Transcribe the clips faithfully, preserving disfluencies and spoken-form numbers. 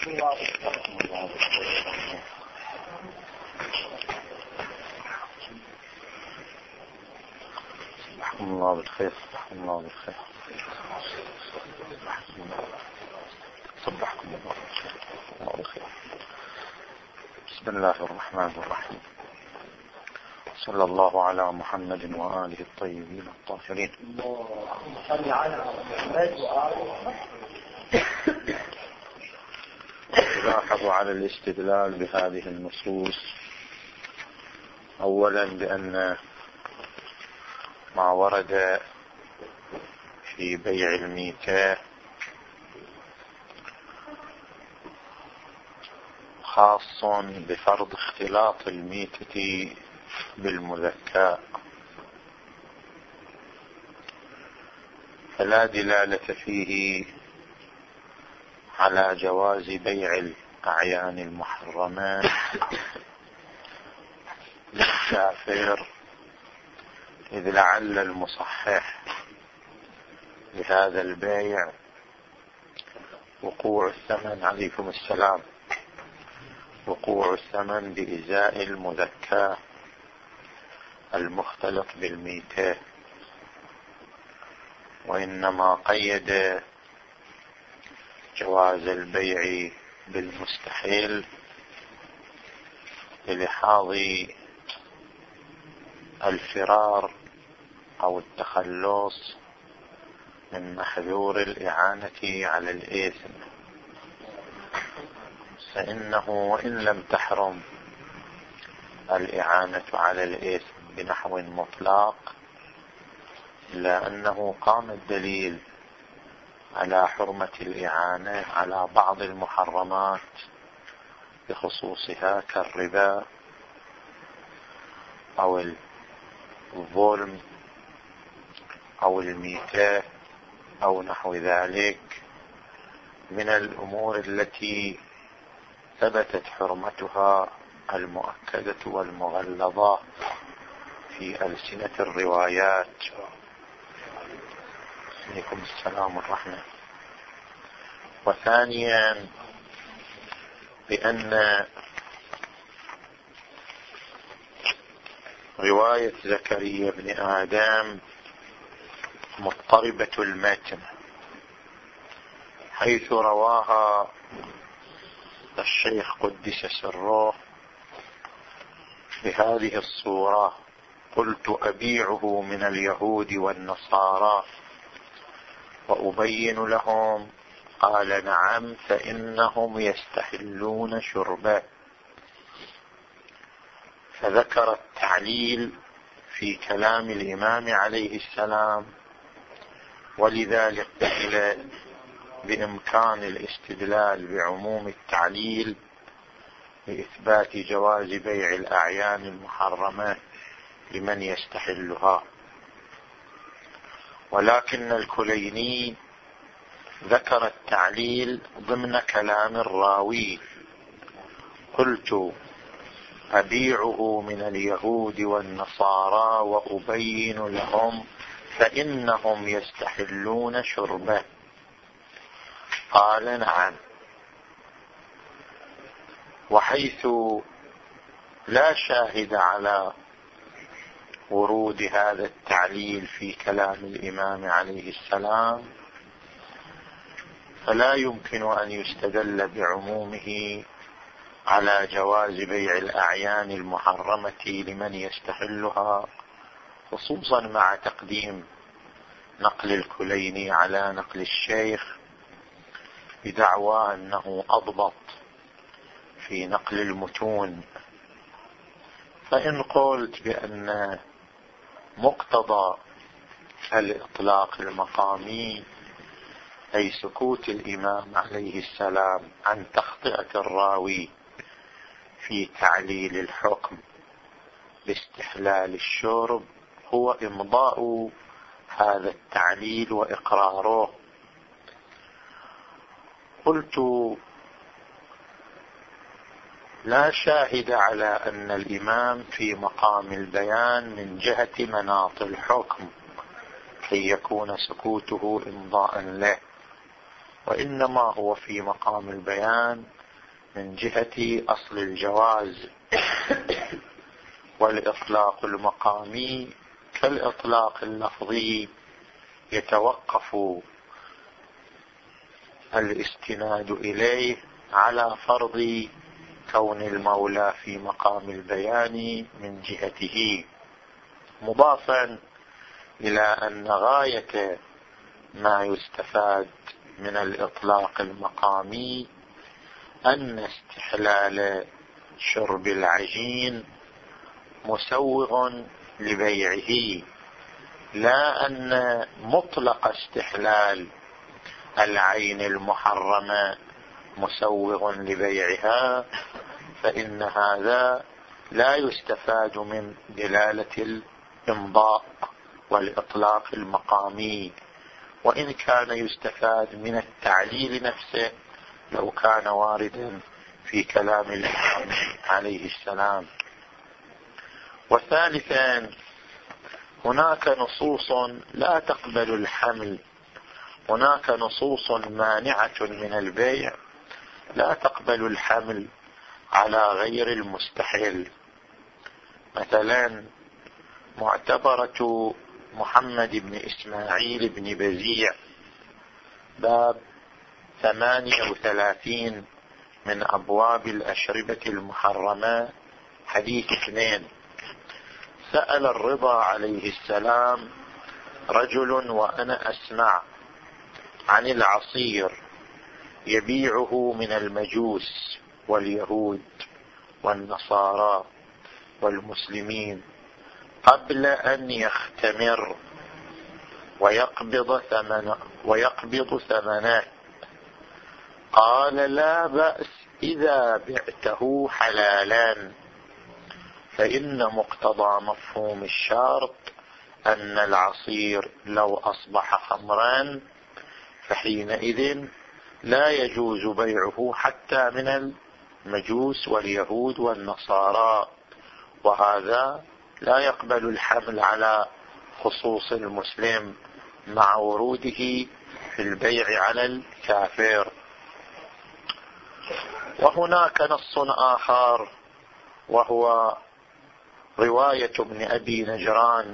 الله بالخير. الله بالخير. صبحكم الله بالخير. الله بالخير. بسم الله الرحمن الرحيم. صلى الله على محمد وآله الطيبين الطاهرين. صلى على محمد وآله. لاحظوا على الاستدلال بهذه النصوص أولا بأن ما ورد في بيع الميتة خاص بفرض اختلاط الميتة بالمذكى، فلا دلالة فيه على جواز بيع الأعيان المحرمة للكافر، إذ لعل المصحح لهذا البيع وقوع الثمن، عليكم السلام، وقوع الثمن بإزاء المذكى المختلط بالميتة، وإنما قيد جواز البيع بالمستحيل للحاظ الفرار أو التخلص من محذور الإعانة على الإثم، فإنه وإن لم تحرم الإعانة على الإثم بنحو مطلق، إلا أنه قام الدليل على حرمة الإعانة على بعض المحرمات بخصوصها كالربا أو الظلم أو الميتة أو نحو ذلك من الأمور التي ثبتت حرمتها المؤكدة والمغلظة في ألسنة الروايات. عليكم السلام والرحمة. وثانيا بأن رواية زكريا بن آدم مضطربة المتن، حيث رواها الشيخ قدس سره بهذه الصورة: قلت أبيعه من اليهود والنصارى وأبين لهم، قال نعم فإنهم يستحلون شربه. فذكر التعليل في كلام الإمام عليه السلام، ولذلك قيل بإمكان الاستدلال بعموم التعليل لإثبات جواز بيع الأعيان المحرمة لمن يستحلها. ولكن الكليني ذكر التعليل ضمن كلام الراوي: قلت أبيعه من اليهود والنصارى وأبين لهم فإنهم يستحلون شربه، قال نعم. وحيث لا شاهد على ورود هذا التعليل في كلام الإمام عليه السلام، فلا يمكن أن يستدل بعمومه على جواز بيع الأعيان المحرمة لمن يستحلها، خصوصا مع تقديم نقل الكليني على نقل الشيخ بدعوى أنه أضبط في نقل المتون. فإن قلت بأن مقتضى الإطلاق المقامي أي سكوت الإمام عليه السلام عن تخطئة الراوي في تعليل الحكم باستحلال الشرب هو إمضاء هذا التعليل وإقراره، قلت لا شاهد على أن الإمام في مقام البيان من جهة مناط الحكم كي يكون سكوته إمضاء له، وإنما هو في مقام البيان من جهة أصل الجواز. والإطلاق المقامي كالإطلاق اللفظي يتوقف الاستناد إليه على فرض كون المولى في مقام البيان من جهته، مضافا إلى أن غاية ما يستفاد من الإطلاق المقامي أن استحلال شرب العجين مسوغ لبيعه، لا أن مطلق استحلال العين المحرمة مسوغ لبيعها، فإن هذا لا يستفاد من دلالة الإمضاء والإطلاق المقامي، وإن كان يستفاد من التعليل نفسه لو كان واردا في كلام الإمام عليه السلام. وثالثا، هناك نصوص لا تقبل الحمل، هناك نصوص مانعة من البيع لا تقبل الحمل على غير المستحيل. مثلا معتبرة محمد بن إسماعيل بن بزيع باب ثمانية وثلاثين من أبواب الأشربة المحرمة، حديث اثنين: سأل الرضا عليه السلام رجل وأنا أسمع عن العصير يبيعه من المجوس واليهود والنصارى والمسلمين قبل أن يختمر ويقبض ثمنه ويقبض ثمنه، قال: لا بأس إذا بعته حلالا، فإن مقتضى مفهوم الشرط أن العصير لو أصبح خمرا فحينئذ لا يجوز بيعه حتى من المجوس واليهود والنصارى، وهذا لا يقبل الحمل على خصوص المسلم مع وروده في البيع على الكافر. وهناك نص آخر وهو رواية ابن أبي نجران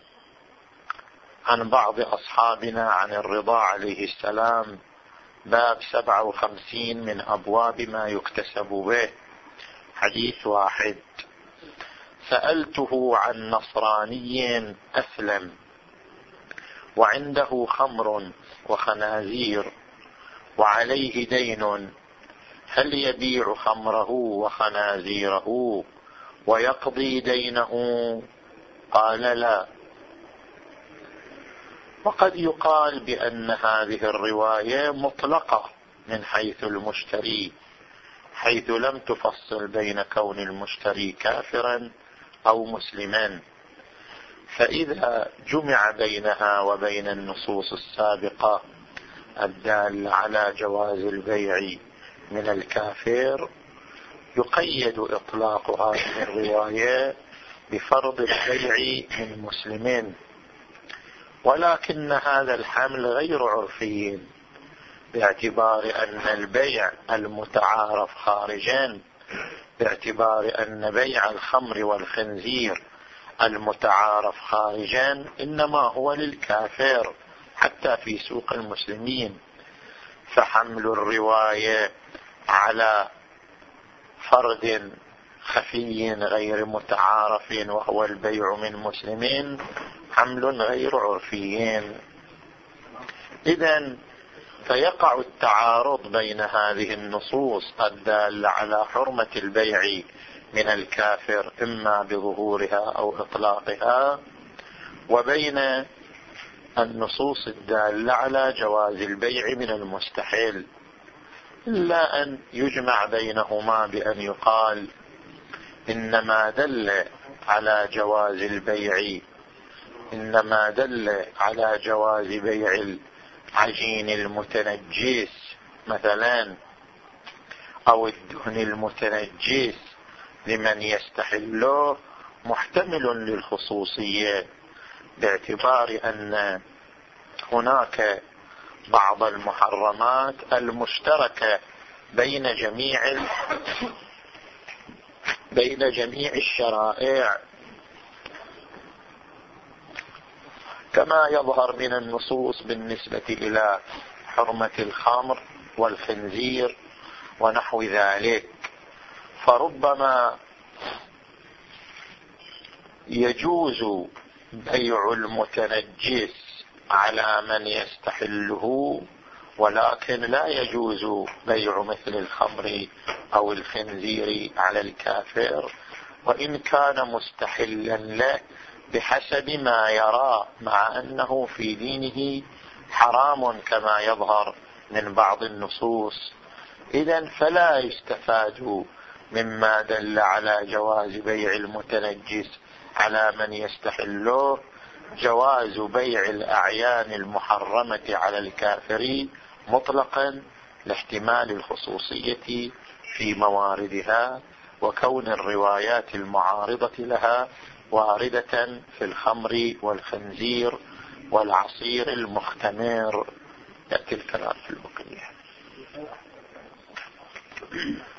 عن بعض أصحابنا عن الرضا عليه السلام، باب سبعة وخمسين من أبواب ما يكتسب به، حديث واحد: سألته عن نصراني أسلم وعنده خمر وخنازير وعليه دين، هل يبيع خمره وخنازيره ويقضي دينه؟ قال: لا. وقد يقال بأن هذه الرواية مطلقة من حيث المشتري، حيث لم تفصل بين كون المشتري كافرا أو مسلما، فإذا جمع بينها وبين النصوص السابقة الدالة على جواز البيع من الكافر يقيد إطلاق هذه الرواية بفرض البيع من مسلمين، ولكن هذا الحمل غير عرفي، باعتبار أن البيع المتعارف خارجا، باعتبار أن بيع الخمر والخنزير المتعارف خارجا إنما هو للكافر حتى في سوق المسلمين، فحمل الرواية على فرد خفي غير متعارف وهو البيع من مسلمين حمل غير عرفي. إذن فيقع التعارض بين هذه النصوص الدالة على حرمة البيع من الكافر إما بظهورها أو إطلاقها، وبين النصوص الدالة على جواز البيع من المستحيل، إلا أن يجمع بينهما بأن يقال إنما دل على جواز البيع إنما دل على جواز بيع العجين المتنجس مثلا أو الدهن المتنجس لمن يستحله محتمل للخصوصية، باعتبار أن هناك بعض المحرمات المشتركة بين جميع بين جميع الشرائع، كما يظهر من النصوص بالنسبة إلى حرمة الخمر والخنزير ونحو ذلك. فربما يجوز بيع المتنجس على من يستحله، ولكن لا يجوز بيع مثل الخمر أو الخنزير على الكافر، وإن كان مستحلا له بحسب ما يرى، مع أنه في دينه حرام كما يظهر من بعض النصوص. إذن فلا يستفاد مما دل على جواز بيع المتنجس على من يستحله جواز بيع الأعيان المحرمة على الكافرين مطلقا، لاحتمال الخصوصية في مواردها، وكون الروايات المعارضة لها واردة في الخمر والخنزير والعصير المختمر. يأتي الكلام في البقية.